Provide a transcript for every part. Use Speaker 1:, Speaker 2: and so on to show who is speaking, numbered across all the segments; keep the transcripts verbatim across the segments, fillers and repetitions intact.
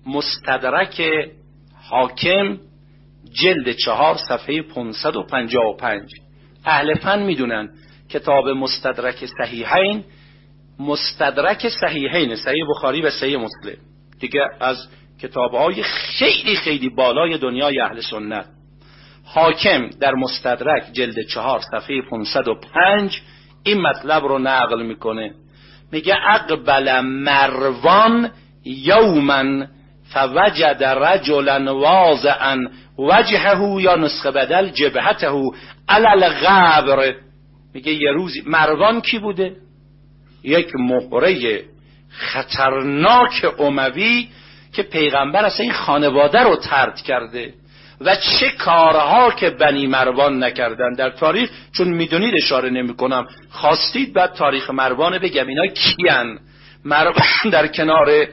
Speaker 1: مستدرک حاکم جلد چهار صفحه پانصد و پنجاه و پنج. اهل فن میدونن کتاب مستدرک صحیحین، مستدرک صحیحین، صحیح بخاری و صحیح مسلم دیگه از کتاب‌های خیلی خیلی بالای دنیای اهل سنت. حاکم در مستدرک جلد چهار صفحه پانصد و پنج این مطلب رو نقل میکنه، میگه اقبل مروان یوما فوجد رجلا واضعا وجهه یا نسخه بدل جبهته علی الغبر. میگه یه روزی مروان کی بوده؟ یک مهره خطرناک اموی که پیغمبر اصلا این خانواده رو طرد کرده و چه کارها که بنی مروان نکردن در تاریخ. چون میدونید اشاره نمی کنم، خواستید بعد تاریخ مروان بگم اینا کیان. مروان در کنار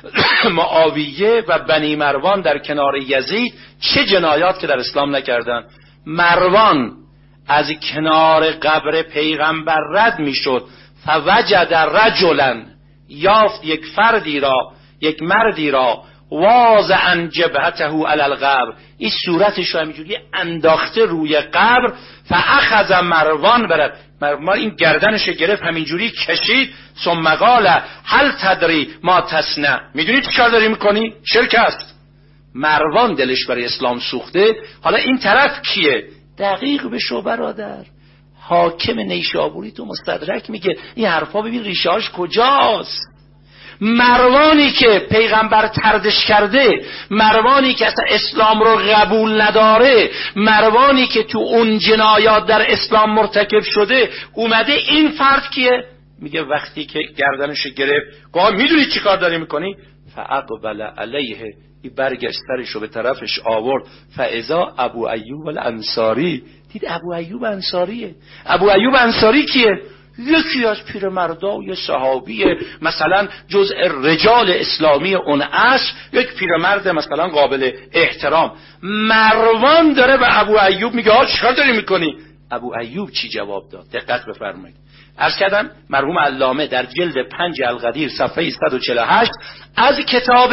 Speaker 1: معاویه و بنی مروان در کنار یزید چه جنایات که در اسلام نکردن. مروان از کنار قبر پیغمبر رد میشد، فوجد رجلا، یافت یک فردی را، یک مردی را، واضعا جبهته علی القبر، این صورتش رو همینجوری انداخته روی قبر. فاخذ مروان برد، مروان این گردنش گرفت همینجوری کشید. ثم قال هل تدری ما تصنع، میدونی چی کار داری میکنی؟ شرک است. مروان دلش برای اسلام سوخته. حالا این طرف کیه؟ دقیق بشو برادر، حاکم نیشابوری تو مستدرک میگه این حرفا ببین ریشه‌اش کجاست. مروانی که پیغمبر طردش کرده، مروانی که اصلا اسلام رو قبول نداره، مروانی که تو اون جنایات در اسلام مرتکب شده، اومده این فرد کیه؟ میگه وقتی که گردنش گرفت گفت میدونی چی کار داری میکنی؟ فاقبل علیه، این برگشت سرشو به طرفش آورد. فاذا ابو ایوب الانصاری، دید ابو ایوب انصاریه. ابو ایوب انصاری کیه؟ یکی از پیرمردا، یه صحابی مثلا جزء رجال اسلامی اون عصر، یک پیرمرد مثلا قابل احترام. مروان داره به ابو ایوب میگه ها چیکار داری میکنی؟ ابو ایوب چی جواب داد؟ دقت بفرمایید. عرض کردم مرحوم علامه در جلد پنج القدیر صفحه صد و چهل و هشت از کتاب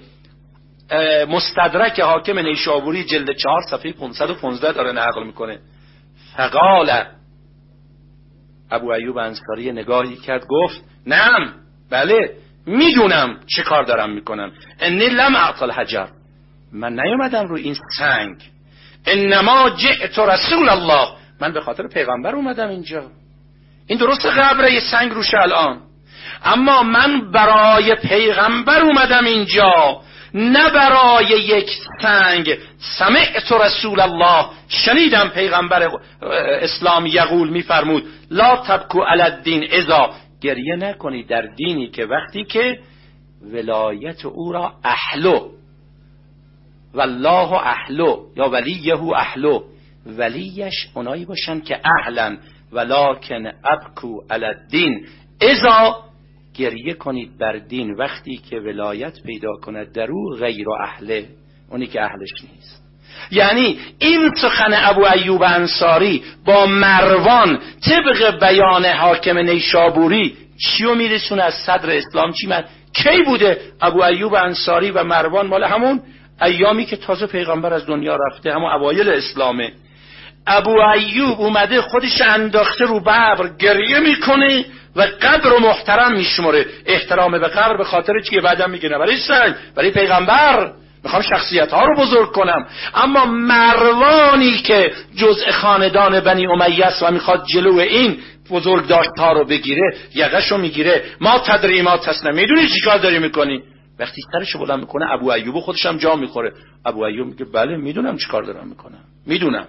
Speaker 1: مستدرک حاکم نیشابوری جلد چهار صفحه پانصد و پانزده داره نقل میکنه. فقال، ابو ایوب انصاری نگاهی کرد گفت نعم، بله میدونم چه کار دارم میکنم. انی لم اعطل حجر، من نیومدم رو این سنگ. انما جئت رسول الله، من به خاطر پیغمبر اومدم اینجا. این درست قبره یه سنگ روشه الان، اما من برای پیغمبر اومدم اینجا، نه برای یک سنگ. سمعت رسول الله، شنیدم پیغمبر اسلام یقول میفرمود لا تبکو علی الدین اذا، گریه نکنید در دینی که وقتی که ولایت او را اهلو، والله اهلو یا ولیه اهلو، ولیش اونایی باشن که اهلن. ولکن ابکو علی الدین اذا، گریه کنید بر دین وقتی که ولایت پیدا کند در او غیر اهله، اونی که اهلش نیست. یعنی این سخن ابو ایوب انصاری با مروان طبق بیان حاکم نیشابوری چیو میرسونه از صدر اسلام؟ چی من کی بوده؟ ابو ایوب انصاری و مروان مال همون ایامی که تازه پیغمبر از دنیا رفته، همون اوایل اسلامه. ابو ایوب اومده خودش انداخته رو قبر گریه میکنه و قبر رو محترم میشمره. احترام به قبر به خاطر چیه؟ بعدم میگه نه برای سنگ، برای پیغمبر، میخوام شخصیت ها رو بزرگ کنم. اما مروانی که جزء خاندان بنی امیه است و میخواد جلو این بزرگ داشت ها رو بگیره، یقشو میگیره. ما تدری ما تصنع، میدونی چی کار داری میکنی؟ وقتی سرشو بلند میکنه ابو ایوب خودش هم جا میخوره. ابو ایوب میگه بله میدونم چی کار دارم میکنم، میدونم.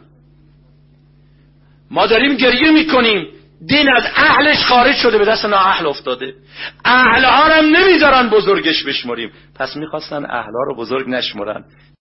Speaker 1: ما داریم گریه میکنیم، دین از اهلش خارج شده، به دست نااهل افتاده. اهلها هم نمیذارن بزرگش بشمریم، پس میخواستن اهلها رو بزرگ نشمرن.